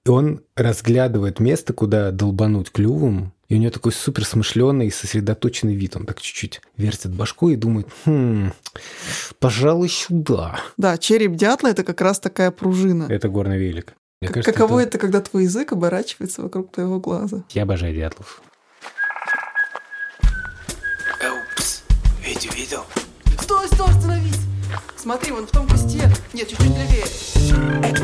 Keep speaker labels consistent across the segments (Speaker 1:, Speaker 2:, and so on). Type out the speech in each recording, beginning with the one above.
Speaker 1: И он разглядывает место, куда долбануть клювом, и у него такой супер смышленый и сосредоточенный вид. Он так чуть-чуть вертит башку и думает, пожалуй, сюда.
Speaker 2: Да, череп дятла — это как раз такая пружина.
Speaker 1: Это горный велик. Мне кажется,
Speaker 2: каково это, когда твой язык оборачивается вокруг твоего глаза?
Speaker 1: Я обожаю дятлов.
Speaker 3: Упс, Витю видел?
Speaker 2: Стой, остановись! Смотри, вон в том кусте. Нет, чуть-чуть левее.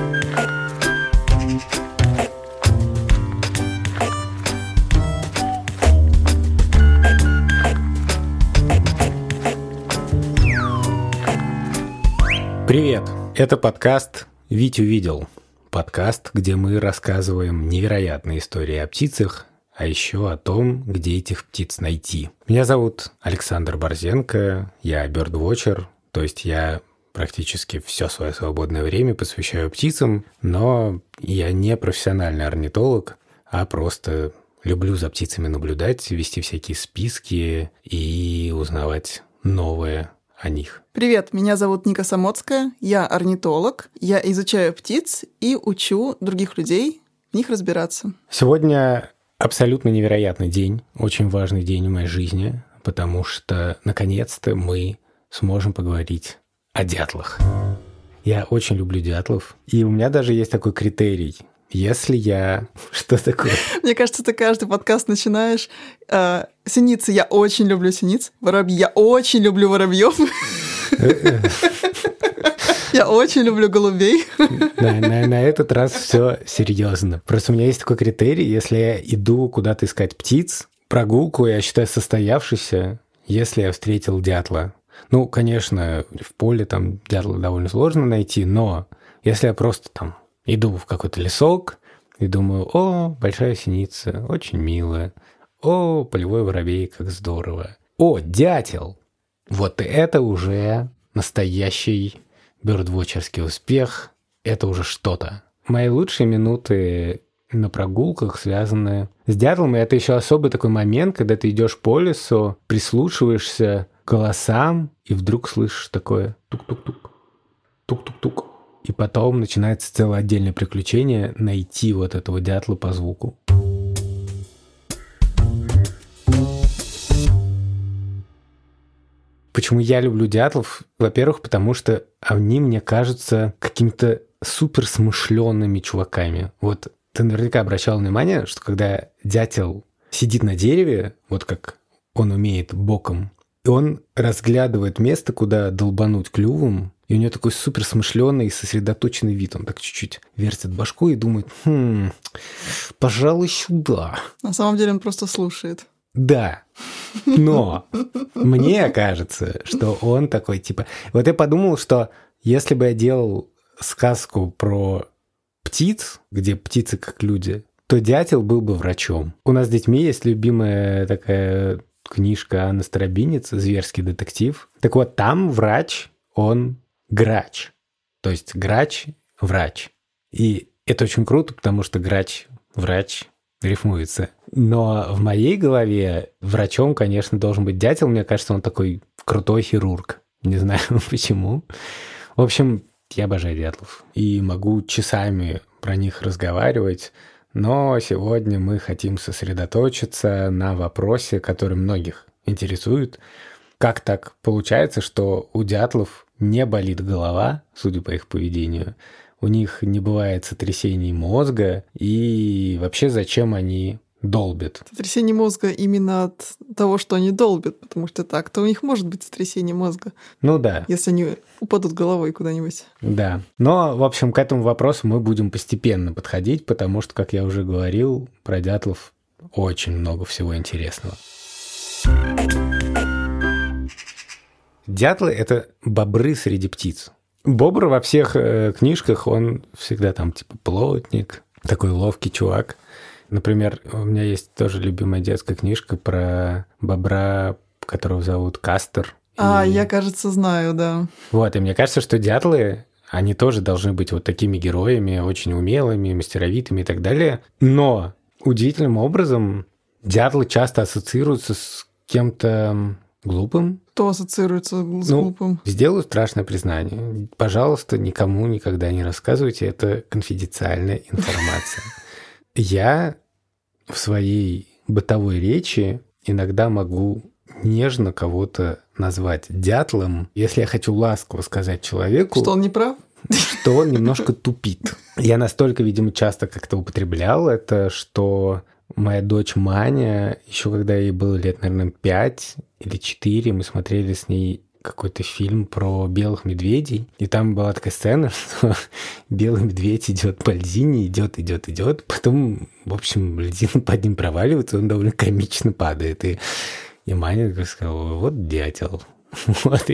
Speaker 1: Привет! Это подкаст «Витю видел». Подкаст, где мы рассказываем невероятные истории о птицах, а еще о том, где этих птиц найти. Меня зовут Александр Борзенко, я бёрдвотчер, то есть я практически все свое свободное время посвящаю птицам, но я не профессиональный орнитолог, а просто люблю за птицами наблюдать, вести всякие списки и узнавать новое о них.
Speaker 2: Привет, меня зовут Ника Самоцкая, я орнитолог, я изучаю птиц и учу других людей в них разбираться.
Speaker 1: Сегодня абсолютно невероятный день, очень важный день в моей жизни, потому что наконец-то мы сможем поговорить о дятлах. Я очень люблю дятлов, и у меня даже есть такой критерий. Если я... Что такое?
Speaker 2: Мне кажется, ты каждый подкаст начинаешь. Синицы, я очень люблю синиц. Воробьи, я очень люблю воробьев. Я очень люблю голубей.
Speaker 1: На этот раз все серьезно. Просто у меня есть такой критерий, если я иду куда-то искать птиц, прогулку я считаю состоявшейся, если я встретил дятла. Ну, конечно, в поле там дятла довольно сложно найти, но если я просто там иду в какой-то лесок и думаю, о, большая синица, очень милая, о, полевой воробей, как здорово, о, дятел, вот это уже настоящий бёрдвотчерский успех, это уже что-то. Мои лучшие минуты на прогулках связаны с дятлом, и это еще особый такой момент, когда ты идешь по лесу, прислушиваешься к голосам, и вдруг слышишь такое тук-тук-тук, тук-тук-тук. И потом начинается целое отдельное приключение найти вот этого дятла по звуку. Почему я люблю дятлов? Во-первых, потому что они мне кажутся какими-то суперсмышленными чуваками. Вот ты наверняка обращал внимание, что когда дятел сидит на дереве, вот как он умеет боком, и он разглядывает место, куда долбануть клювом, и у него такой суперсмышленый и сосредоточенный вид. Он так чуть-чуть вертит башку и думает, пожалуй, сюда.
Speaker 2: На самом деле он просто слушает.
Speaker 1: Да, но мне кажется, что он такой, типа... Вот я подумал, что если бы я делал сказку про птиц, где птицы как люди, то дятел был бы врачом. У нас с детьми есть любимая такая книжка Анны Старобинец «Зверский детектив». Так вот, там врач, он грач. То есть грач – врач. И это очень круто, потому что грач – врач рифмуется. Но в моей голове врачом, конечно, должен быть дятел. Мне кажется, он такой крутой хирург. Не знаю почему. В общем, я обожаю дятлов. И могу часами про них разговаривать. Но сегодня мы хотим сосредоточиться на вопросе, который многих интересует. Как так получается, что у дятлов не болит голова, судя по их поведению, у них не бывает сотрясений мозга, и вообще зачем они долбят?
Speaker 2: Сотрясение мозга именно от того, что они долбят, потому что так-то у них может быть сотрясение мозга.
Speaker 1: Ну да.
Speaker 2: Если они упадут головой куда-нибудь.
Speaker 1: Да. Но, в общем, к этому вопросу мы будем постепенно подходить, потому что, как я уже говорил, про дятлов очень много всего интересного. Дятлы — это бобры среди птиц. Бобр во всех книжках, он всегда там типа плотник, такой ловкий чувак. Например, у меня есть тоже любимая детская книжка про бобра, которого зовут Кастер.
Speaker 2: Я, кажется, знаю, да.
Speaker 1: Вот, и мне кажется, что дятлы, они тоже должны быть вот такими героями, очень умелыми, мастеровитыми и так далее. Но удивительным образом дятлы часто ассоциируются с кем-то глупым.
Speaker 2: Кто ассоциируется с глупым?
Speaker 1: Сделаю страшное признание. Пожалуйста, никому никогда не рассказывайте, это конфиденциальная информация. Я в своей бытовой речи иногда могу нежно кого-то назвать дятлом, если я хочу ласково сказать человеку...
Speaker 2: Что он не прав?
Speaker 1: Что он немножко тупит. Я настолько, видимо, часто как-то употреблял это, что моя дочь Маня, еще когда ей было лет, наверное, 5 или 4, мы смотрели с ней какой-то фильм про белых медведей, и там была такая сцена, что белый медведь идет по льдине, идет, потом, в общем, льдина под ним проваливается, он довольно комично падает, и Маня сказала: вот дятел. Вот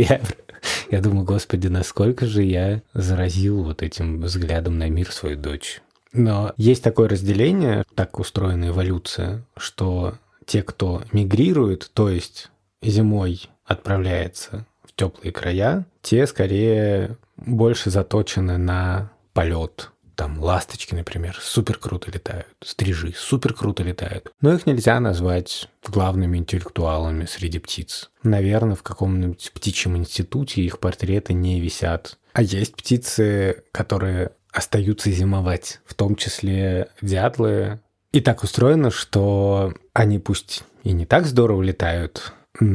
Speaker 1: я думаю, господи, насколько же я заразил вот этим взглядом на мир свою дочь. Но есть такое разделение, так устроена эволюция, что те, кто мигрирует, то есть зимой отправляется в теплые края, те скорее больше заточены на полет. Там ласточки, например, супер круто летают, стрижи супер круто летают. Но их нельзя назвать главными интеллектуалами среди птиц. Наверное, в каком-нибудь птичьем институте их портреты не висят. А есть птицы, которые остаются зимовать, в том числе дятлы. И так устроено, что они пусть и не так здорово летают,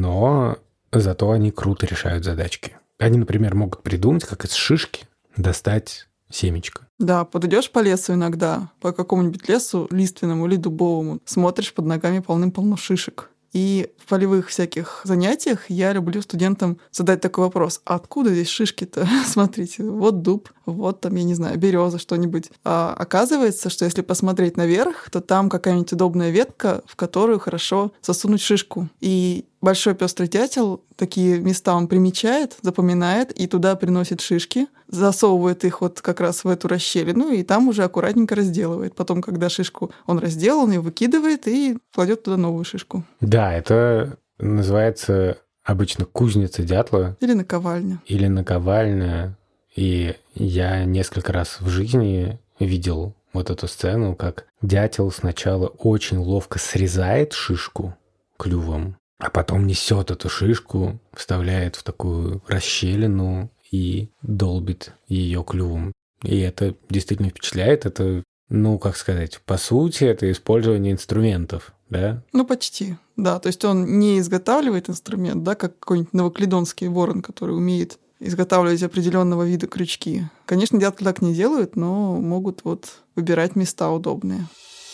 Speaker 1: но зато они круто решают задачки. Они, например, могут придумать, как из шишки достать семечко.
Speaker 2: Да, подойдешь по лесу иногда, по какому-нибудь лесу лиственному или дубовому, смотришь, под ногами полным-полно шишек. И в полевых всяких занятиях я люблю студентам задать такой вопрос: а откуда здесь шишки-то? Смотрите, вот дуб, вот там, я не знаю, береза, что-нибудь. А оказывается, что если посмотреть наверх, то там какая-нибудь удобная ветка, в которую хорошо засунуть шишку. И большой пестрый дятел такие места он примечает, запоминает и туда приносит шишки, засовывает их вот как раз в эту расщелину и там уже аккуратненько разделывает. Потом, когда шишку он разделал, он ее выкидывает и кладет туда новую шишку.
Speaker 1: Да, это называется обычно кузница дятла.
Speaker 2: Или наковальня.
Speaker 1: Или наковальня. И я несколько раз в жизни видел вот эту сцену, как дятел сначала очень ловко срезает шишку клювом, а потом несет эту шишку, вставляет в такую расщелину и долбит ее клювом. И это действительно впечатляет. Это, как сказать, по сути, это использование инструментов, да?
Speaker 2: Почти, да. То есть он не изготавливает инструмент, да, как какой-нибудь новоклидонский ворон, который умеет изготавливать определенного вида крючки. Конечно, дятлы так не делают, но могут выбирать места удобные.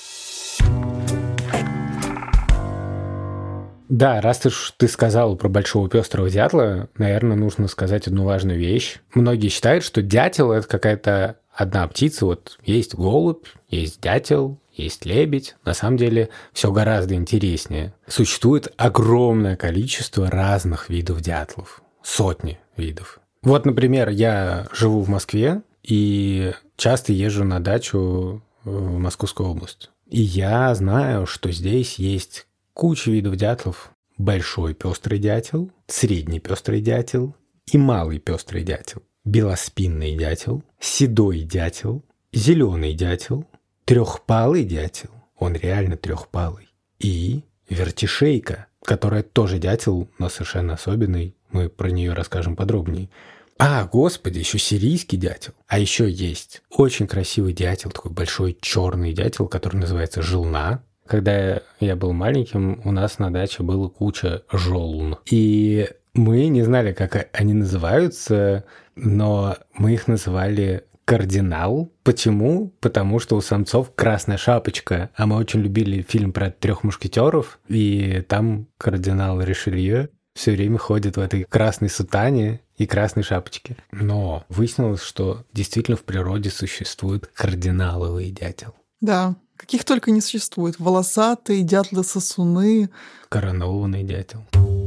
Speaker 1: Да, раз ты сказал про большого пестрого дятла, наверное, нужно сказать одну важную вещь. Многие считают, что дятел — это какая-то одна птица. Вот есть голубь, есть дятел, есть лебедь. На самом деле все гораздо интереснее. Существует огромное количество разных видов дятлов. Сотни видов. Вот, например, я живу в Москве и часто езжу на дачу в Московскую область. И я знаю, что здесь есть куча видов дятлов. Большой пестрый дятел, средний пестрый дятел и малый пестрый дятел. Белоспинный дятел, седой дятел, зеленый дятел, трехпалый дятел, он реально трехпалый, и вертишейка, которая тоже дятел, но совершенно особенный. Мы про нее расскажем подробнее. Господи, еще сирийский дятел. А еще есть очень красивый дятел, такой большой черный дятел, который называется жилна. Когда я был маленьким, у нас на даче было куча жолн. И мы не знали, как они называются, но мы их называли кардинал. Почему? Потому что у самцов красная шапочка. А мы очень любили фильм про 3 мушкетеров, и там кардинал Ришелье все время ходит в этой красной сутане и красной шапочке. Но выяснилось, что действительно в природе существует кардиналовый дятел.
Speaker 2: Да, каких только не существует. Волосатые, дятлы-сосуны.
Speaker 1: Коронованный дятел.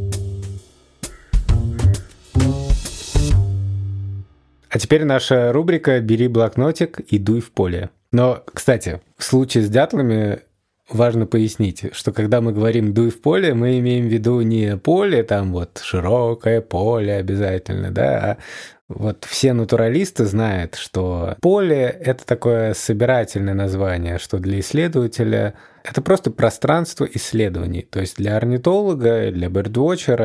Speaker 1: А теперь наша рубрика «Бери блокнотик и дуй в поле». Но, кстати, в случае с дятлами важно пояснить, что когда мы говорим «дуй в поле», мы имеем в виду не поле, там широкое поле обязательно, да, а все натуралисты знают, что поле — это такое собирательное название, что для исследователя это просто пространство исследований. То есть для орнитолога, для бёрдвотчера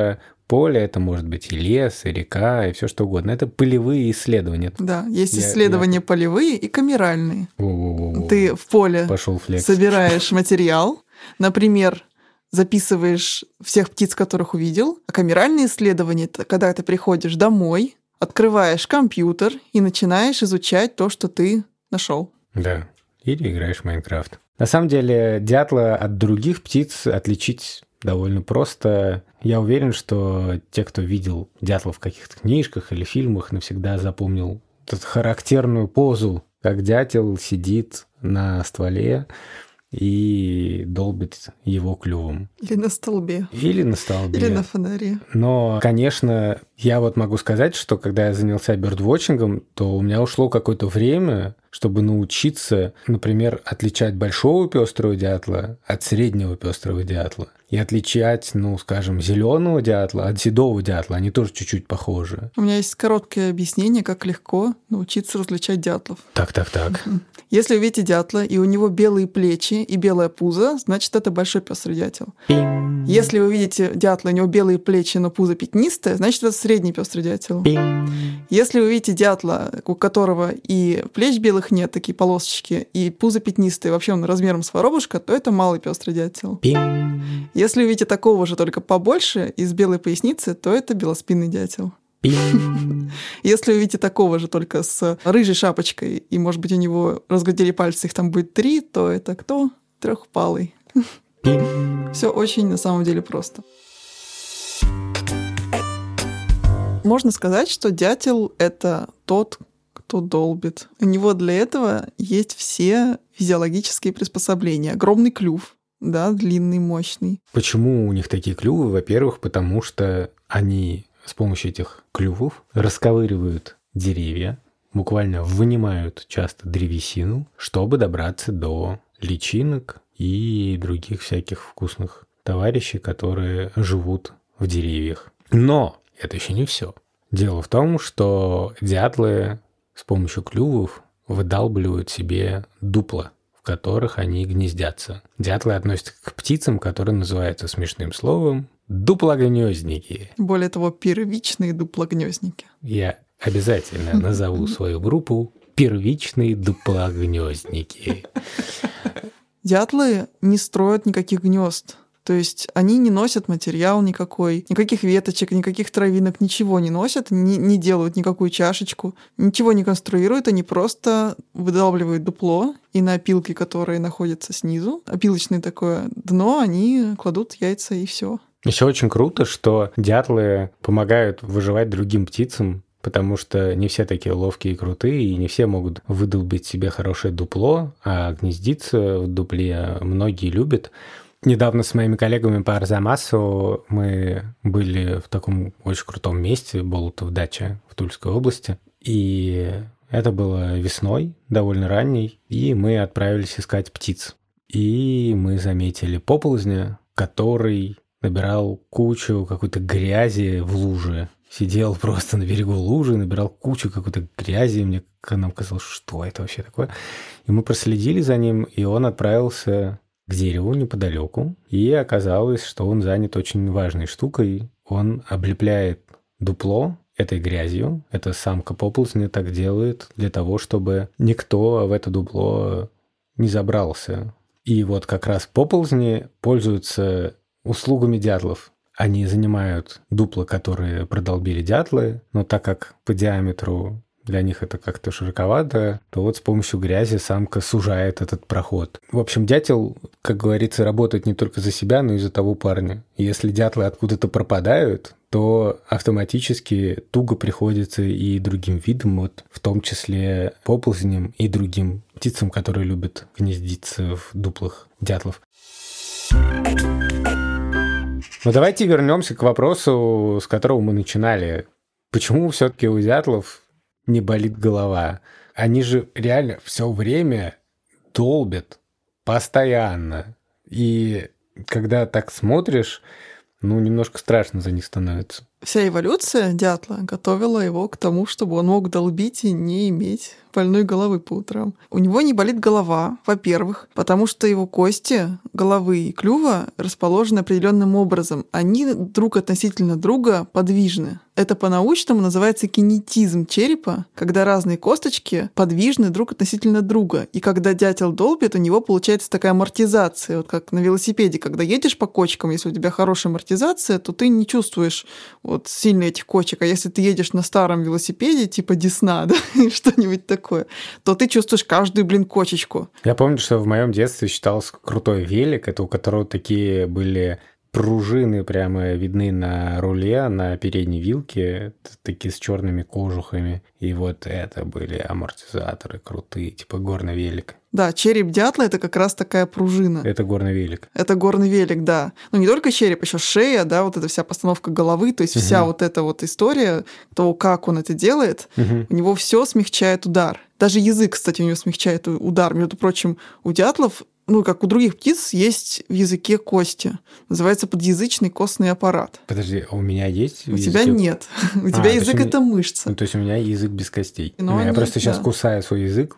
Speaker 1: поле, это может быть и лес, и река, и все что угодно. Это полевые исследования.
Speaker 2: Да, есть исследования полевые и камеральные.
Speaker 1: Во-во-во.
Speaker 2: Ты в поле
Speaker 1: Пошел флекс.
Speaker 2: собираешь материал, например, записываешь всех птиц, которых увидел, а камеральные исследования — это когда ты приходишь домой, открываешь компьютер и начинаешь изучать то, что ты нашел.
Speaker 1: Да, или играешь в Майнкрафт. На самом деле, дятла от других птиц отличить довольно просто. Я уверен, что те, кто видел дятла в каких-то книжках или фильмах, навсегда запомнил эту характерную позу, как дятел сидит на стволе и долбит его клювом.
Speaker 2: Или на столбе.
Speaker 1: Или на столбе.
Speaker 2: Или на фонаре.
Speaker 1: Но, конечно, я вот могу сказать, что когда я занялся бёрдвотчингом, то у меня ушло какое-то время, чтобы научиться, например, отличать большого пестрого дятла от среднего пестрого дятла. И отличать, ну, скажем, зеленого дятла от седого дятла. Они тоже чуть-чуть похожи.
Speaker 2: У меня есть короткое объяснение, как легко научиться различать дятлов.
Speaker 1: Так.
Speaker 2: Если увидите дятла, и у него белые плечи и белое пузо, значит, это большой пестрый дятел.
Speaker 1: Пинь.
Speaker 2: Если вы видите дятла, у него белые плечи, но пузо пятнистое, значит, это средний пестрый дятел.
Speaker 1: Пинь.
Speaker 2: Если вы видите дятла, у которого и плеч белых нет, такие полосочки, и пузо пятнистое, вообще он размером с воробушка, то это малый пестрый дятел.
Speaker 1: Пинь.
Speaker 2: Если увидите такого же, только побольше, и с белой поясницы, то это белоспинный дятел.
Speaker 1: Пинь.
Speaker 2: Если увидите такого же, только с рыжей шапочкой, и, может быть, у него разглядели пальцы, их там будет 3, то это кто? Трехпалый. Все очень на самом деле просто. Можно сказать, что дятел — это тот, кто долбит. У него для этого есть все физиологические приспособления. Огромный клюв, да, длинный, мощный.
Speaker 1: Почему у них такие клювы? Во-первых, потому что они с помощью этих клювов расковыривают деревья, буквально вынимают часто древесину, чтобы добраться до личинок и других всяких вкусных товарищей, которые живут в деревьях. Но это еще не все. Дело в том, что дятлы с помощью клювов выдалбливают себе дупла, в которых они гнездятся. Дятлы относятся к птицам, которые называются смешным словом дуплогнездники.
Speaker 2: Более того, первичные дуплогнездники.
Speaker 1: Я обязательно назову свою группу «Первичные дуплогнездники».
Speaker 2: Дятлы не строят никаких гнезд. То есть они не носят материал никакой, никаких веточек, никаких травинок, ничего не носят, не делают никакую чашечку, ничего не конструируют, они просто выдалбливают дупло, и на опилке, которые находятся снизу, опилочное такое дно, они кладут яйца, и все.
Speaker 1: Еще очень круто, что дятлы помогают выживать другим птицам, потому что не все такие ловкие и крутые, и не все могут выдолбить себе хорошее дупло, а гнездиться в дупле многие любят. Недавно с моими коллегами по Арзамасу мы были в таком очень крутом месте, Болотов дача в Тульской области, и это было весной, довольно ранней, и мы отправились искать птиц. И мы заметили поползня, который набирал кучу какой-то грязи в луже. Сидел просто на берегу лужи, набирал кучу какой-то грязи. Мне нам казалось, что это вообще такое. И мы проследили за ним, и он отправился к дереву неподалеку. И оказалось, что он занят очень важной штукой. Он облепляет дупло этой грязью. Это самка поползня так делает для того, чтобы никто в это дупло не забрался. И вот как раз поползни пользуются услугами дятлов. Они занимают дупла, которые продолбили дятлы, но так как по диаметру для них это как-то широковато, то вот с помощью грязи самка сужает этот проход. В общем, дятел, как говорится, работает не только за себя, но и за того парня. И если дятлы откуда-то пропадают, то автоматически туго приходится и другим видам, вот, в том числе поползням и другим птицам, которые любят гнездиться в дуплах дятлов. Но давайте вернемся к вопросу, с которого мы начинали. Почему все-таки у дятлов не болит голова? Они же реально все время долбят постоянно. И когда так смотришь, немножко страшно за них становится.
Speaker 2: Вся эволюция дятла готовила его к тому, чтобы он мог долбить и не иметь больной головы по утрам. У него не болит голова, во-первых, потому что его кости головы и клюва расположены определенным образом. Они друг относительно друга подвижны. Это по-научному называется кинетизм черепа, когда разные косточки подвижны друг относительно друга. И когда дятел долбит, у него получается такая амортизация. Вот как на велосипеде, когда едешь по кочкам, если у тебя хорошая амортизация, то ты не чувствуешь вот сильно этих кочек. А если ты едешь на старом велосипеде, типа Десна, да, что-нибудь такое, то ты чувствуешь каждую, кочечку.
Speaker 1: Я помню, что в моем детстве считался крутой велик, это у которого такие были пружины прямо видны на руле, на передней вилке, такие с черными кожухами. И вот это были амортизаторы крутые, типа горный велик.
Speaker 2: Да, череп дятла — это как раз такая пружина.
Speaker 1: Это горный велик.
Speaker 2: Это горный велик, да. Но не только череп, еще шея, да, вот эта вся постановка головы, то есть вся вот эта вот история, то, как он это делает, у него все смягчает удар. Даже язык, кстати, у него смягчает удар. Между прочим, у дятлов, ну, как у других птиц, есть в языке кости. Называется подъязычный костный аппарат.
Speaker 1: Подожди, а у меня есть?
Speaker 2: У тебя нет. У тебя язык — это мышца.
Speaker 1: Ну, то есть у меня язык без костей.
Speaker 2: Но
Speaker 1: я просто сейчас
Speaker 2: да.
Speaker 1: кусаю свой язык,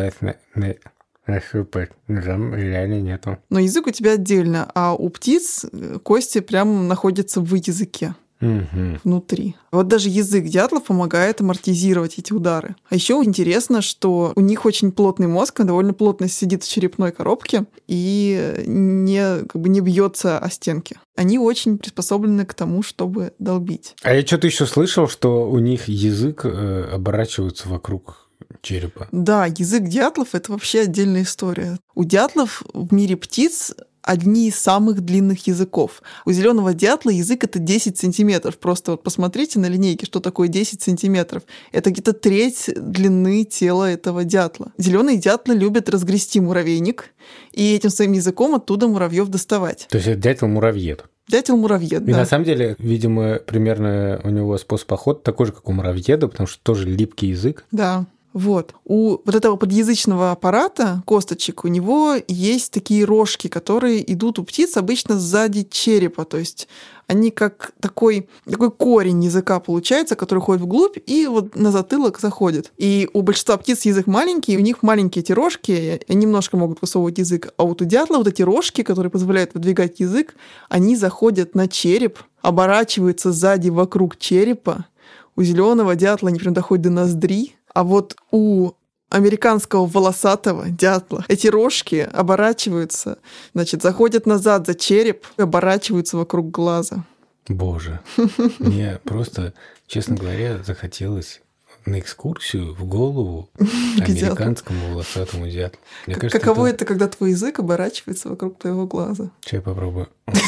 Speaker 1: там реально нету.
Speaker 2: Но язык у тебя отдельно, а у птиц кости прям находятся в языке. Внутри. Вот даже язык дятлов помогает амортизировать эти удары. А еще интересно, что у них очень плотный мозг, он довольно плотно сидит в черепной коробке и не бьется о стенки. Они очень приспособлены к тому, чтобы долбить.
Speaker 1: А я что-то еще слышал, что у них язык оборачивается вокруг черепа.
Speaker 2: Да, язык дятлов — это вообще отдельная история. У дятлов в мире птиц одни из самых длинных языков. У зеленого дятла язык — это 10 сантиметров. Просто вот посмотрите на линейке, что такое 10 сантиметров. Это где-то треть длины тела этого дятла. Зеленые дятлы любят разгрести муравейник и этим своим языком оттуда муравьев доставать.
Speaker 1: То есть это дятел-муравьед.
Speaker 2: Дятел-муравьед, да.
Speaker 1: И на самом деле, видимо, примерно у него способ охоты такой же, как у муравьеда, потому что тоже липкий язык.
Speaker 2: Да. Вот. У вот этого подъязычного аппарата, косточек, у него есть такие рожки, которые идут у птиц обычно сзади черепа. То есть они как такой корень языка получается, который ходит вглубь и вот на затылок заходит. И у большинства птиц язык маленький, у них маленькие эти рожки, и они немножко могут высовывать язык. А вот у дятла вот эти рожки, которые позволяют выдвигать язык, они заходят на череп, оборачиваются сзади вокруг черепа. У зеленого дятла они прям доходят до ноздри. А вот у американского волосатого дятла эти рожки оборачиваются, значит, заходят назад за череп и оборачиваются вокруг глаза.
Speaker 1: Боже, мне просто, честно говоря, захотелось на экскурсию в голову американскому волосатому дятлу.
Speaker 2: Каково это, когда твой язык оборачивается вокруг твоего глаза?
Speaker 1: Сейчас я попробую.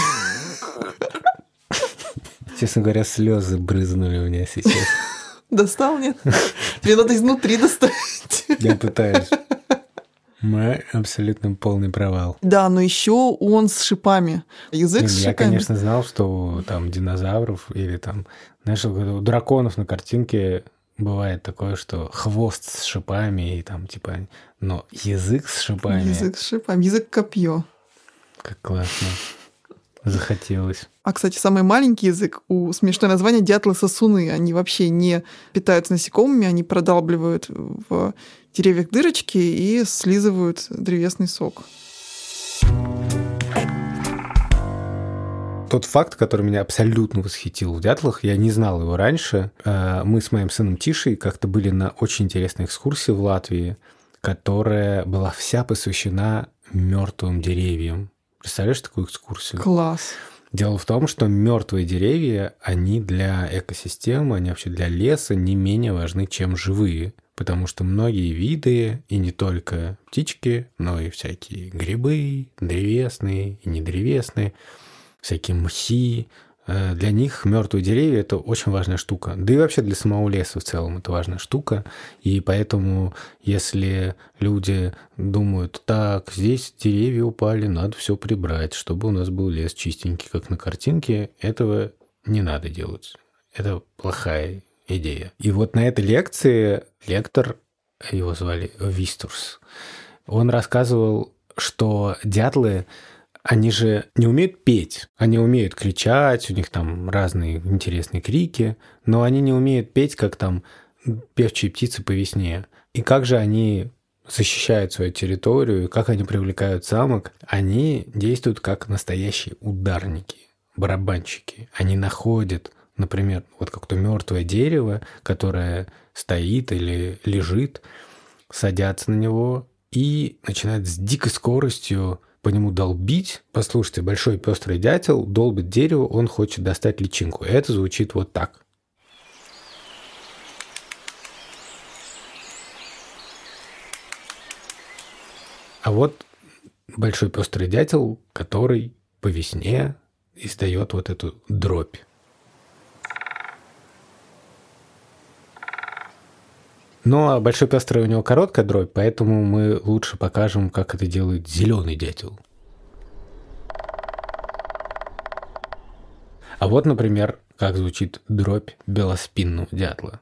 Speaker 1: Честно говоря, слезы брызнули у меня сейчас.
Speaker 2: Достал, нет? Тебе надо изнутри доставить.
Speaker 1: Я пытаюсь. Мой абсолютно полный провал.
Speaker 2: Да, но еще он с шипами. Язык с шипами.
Speaker 1: Я, конечно, знал, что у там динозавров или там, знаешь, у драконов на картинке бывает такое, что хвост с шипами и там типа, но язык с шипами.
Speaker 2: Язык с шипами, язык копье.
Speaker 1: Как классно. Захотелось.
Speaker 2: А, кстати, самый маленький язык, у смешное название дятлы-сосуны. Они вообще не питаются насекомыми, они продалбливают в деревьях дырочки и слизывают древесный сок.
Speaker 1: Тот факт, который меня абсолютно восхитил в дятлах, я не знал его раньше. Мы с моим сыном Тишей как-то были на очень интересной экскурсии в Латвии, которая была вся посвящена мертвым деревьям. Представляешь такую экскурсию?
Speaker 2: Класс.
Speaker 1: Дело в том, что мертвые деревья, они для экосистемы, они вообще для леса не менее важны, чем живые. Потому что многие виды, и не только птички, но и всякие грибы, древесные и недревесные, всякие мхи, для них мертвые деревья – это очень важная штука. Да и вообще для самого леса в целом это важная штука. И поэтому, если люди думают, так, здесь деревья упали, надо все прибрать, чтобы у нас был лес чистенький, как на картинке, этого не надо делать. Это плохая идея. И вот на этой лекции лектор, его звали Вистурс, он рассказывал, что дятлы они же не умеют петь. Они умеют кричать, у них там разные интересные крики, но они не умеют петь, как там певчие птицы по весне. И как же они защищают свою территорию, как они привлекают самок? Они действуют как настоящие ударники, барабанщики. Они находят, например, вот как-то мертвое дерево, которое стоит или лежит, садятся на него и начинают с дикой скоростью по нему долбить. Послушайте, большой пестрый дятел долбит дерево, он хочет достать личинку. И это звучит вот так. А вот большой пестрый дятел, который по весне издает вот эту дробь. Ну, а большой пестрый у него короткая дробь, поэтому мы лучше покажем, как это делает зеленый дятел. А вот, например, как звучит дробь белоспинного дятла.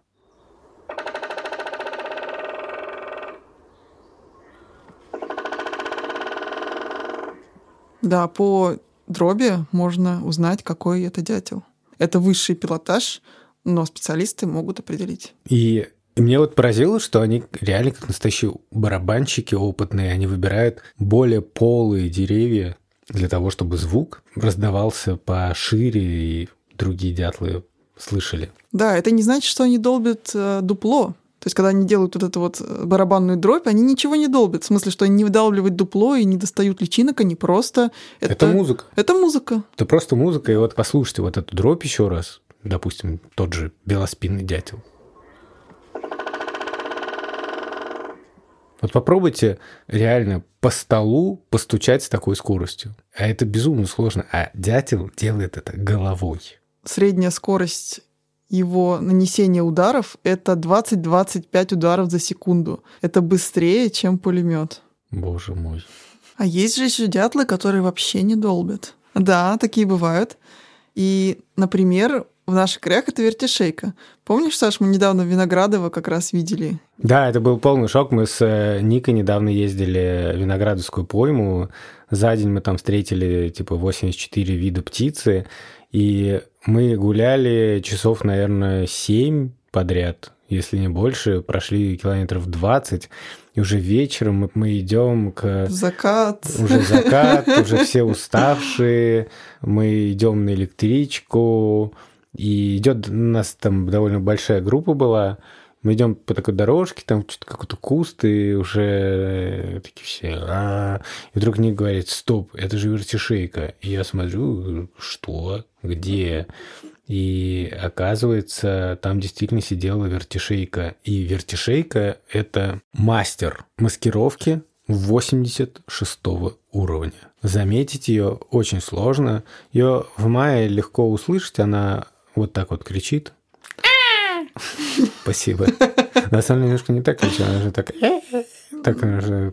Speaker 2: Да, по дроби можно узнать, какой это дятел. Это высший пилотаж, но специалисты могут определить.
Speaker 1: И мне вот поразило, что они реально как настоящие барабанщики опытные, они выбирают более полые деревья для того, чтобы звук раздавался пошире и другие дятлы слышали.
Speaker 2: Да, это не значит, что они долбят дупло. То есть, когда они делают вот эту вот барабанную дробь, они ничего не долбят. В смысле, что они не выдалбливают дупло и не достают личинок, они просто...
Speaker 1: Это музыка.
Speaker 2: Это музыка.
Speaker 1: Это просто музыка. И вот послушайте вот эту дробь еще раз. Допустим, тот же белоспинный дятел. Вот попробуйте реально по столу постучать с такой скоростью. А это безумно сложно. А дятел делает это головой.
Speaker 2: Средняя скорость его нанесения ударов — это 20-25 ударов за секунду. Это быстрее, чем пулемет.
Speaker 1: Боже мой.
Speaker 2: А есть же еще дятлы, которые вообще не долбят. Да, такие бывают. И, например, в наших краях это вертишейка. Помнишь, Саш, мы недавно в Виноградово как раз видели?
Speaker 1: Да, это был полный шок. Мы с Никой недавно ездили в Виноградовскую пойму. За день мы там встретили типа 84 вида птицы. И мы гуляли часов, наверное, 7 подряд, если не больше. Прошли километров 20. И уже вечером мы идем к...
Speaker 2: Закат.
Speaker 1: Уже закат, уже все уставшие. Мы идем на электричку. И идет у нас там довольно большая группа была. Мы идем по такой дорожке, там что-то какой-то куст, и уже такие все... И вдруг Ник говорит: стоп, это же вертишейка. И я смотрю, что? Где? И оказывается, там действительно сидела вертишейка. И вертишейка — это мастер маскировки 86 уровня. Заметить ее очень сложно. Ее в мае легко услышать, она вот так вот кричит. Спасибо. На самом деле немножко не так кричит, она же так... Так она же...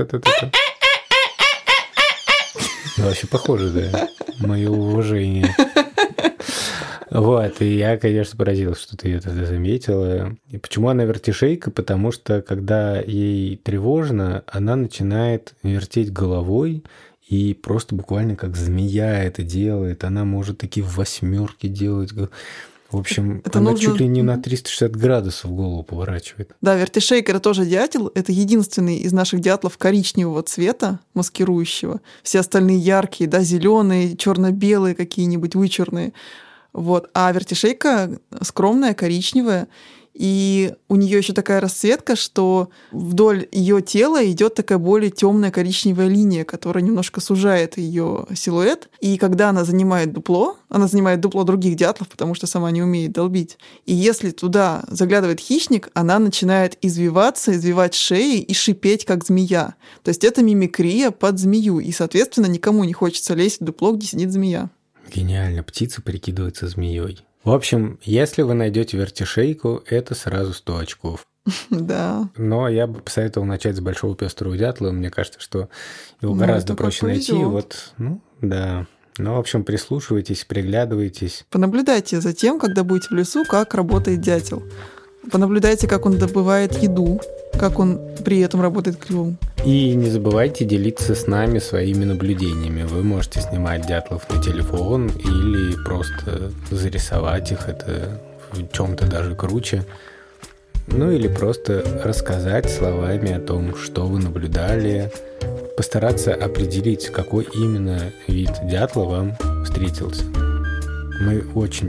Speaker 1: Ну, вообще похоже, да. Мое уважение. Вот, и я, конечно, поразился, что ты это заметила. И почему она вертишейка? Потому что, когда ей тревожно, она начинает вертеть головой, и просто буквально как змея это делает. Она может такие восьмерки делать. В общем,
Speaker 2: это
Speaker 1: она
Speaker 2: нужно...
Speaker 1: чуть ли не на 360 градусов голову поворачивает.
Speaker 2: Да, вертишейка — это тоже дятел. Это единственный из наших дятлов коричневого цвета, маскирующего. Все остальные яркие, да, зеленые, черно-белые какие-нибудь, вычурные. Вот. А вертишейка скромная, коричневая. И у нее еще такая расцветка, что вдоль ее тела идет такая более темная коричневая линия, которая немножко сужает ее силуэт. И когда она занимает дупло других дятлов, потому что сама не умеет долбить. И если туда заглядывает хищник, она начинает извивать шеей и шипеть, как змея. То есть это мимикрия под змею. И, соответственно, никому не хочется лезть в дупло, где сидит змея.
Speaker 1: Гениально. Птица прикидывается змеей. В общем, если вы найдете вертишейку, это сразу 100 очков.
Speaker 2: Да.
Speaker 1: Но я бы посоветовал начать с большого пестрого дятла. Мне кажется, что его гораздо проще найти. Вот, да. Ну, в общем, прислушивайтесь, приглядывайтесь.
Speaker 2: Понаблюдайте за тем, когда будете в лесу, как работает дятел. Понаблюдайте, как он добывает еду, как он при этом работает клювом.
Speaker 1: И не забывайте делиться с нами своими наблюдениями. Вы можете снимать дятлов на телефон или просто зарисовать их. Это в чем-то даже круче. Ну или просто рассказать словами о том, что вы наблюдали. Постараться определить, какой именно вид дятла вам встретился. Мы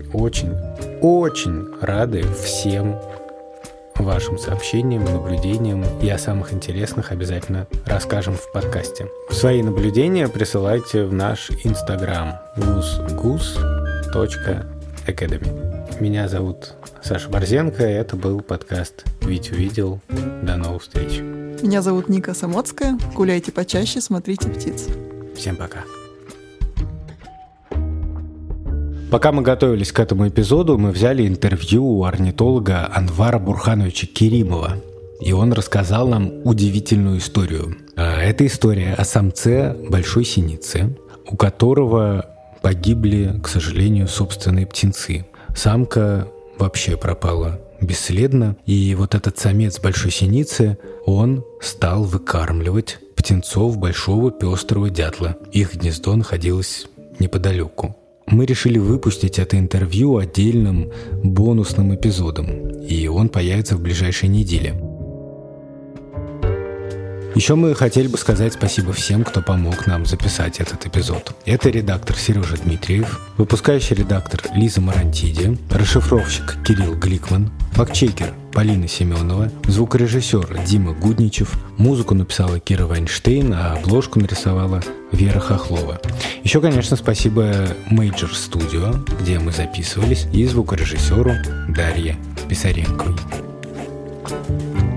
Speaker 1: очень рады всем вашим сообщениям, наблюдениям, и о самых интересных обязательно расскажем в подкасте. Свои наблюдения присылайте в наш Instagram goose.academy. Меня зовут Саша Борзенко, и это был подкаст «Вить увидел». До новых встреч.
Speaker 2: Меня зовут Ника Самоцкая. Гуляйте почаще, смотрите птиц.
Speaker 1: Всем пока. Пока мы готовились к этому эпизоду, мы взяли интервью у орнитолога Анвара Бурхановича Керимова. И он рассказал нам удивительную историю. Это история о самце большой синицы, у которого погибли, к сожалению, собственные птенцы. Самка вообще пропала бесследно. И вот этот самец большой синицы, он стал выкармливать птенцов большого пестрого дятла. Их гнездо находилось неподалеку. Мы решили выпустить это интервью отдельным бонусным эпизодом, и он появится в ближайшие недели. Еще мы хотели бы сказать спасибо всем, кто помог нам записать этот эпизод. Это редактор Сережа Дмитриев, выпускающий редактор Лиза Марантиди, расшифровщик Кирилл Гликман, фактчекер Полина Семенова, звукорежиссер Дима Гудничев, музыку написала Кира Вайнштейн, а обложку нарисовала Вера Хохлова. Еще, конечно, спасибо Major Studio, где мы записывались, и звукорежиссеру Дарье Писаренковой.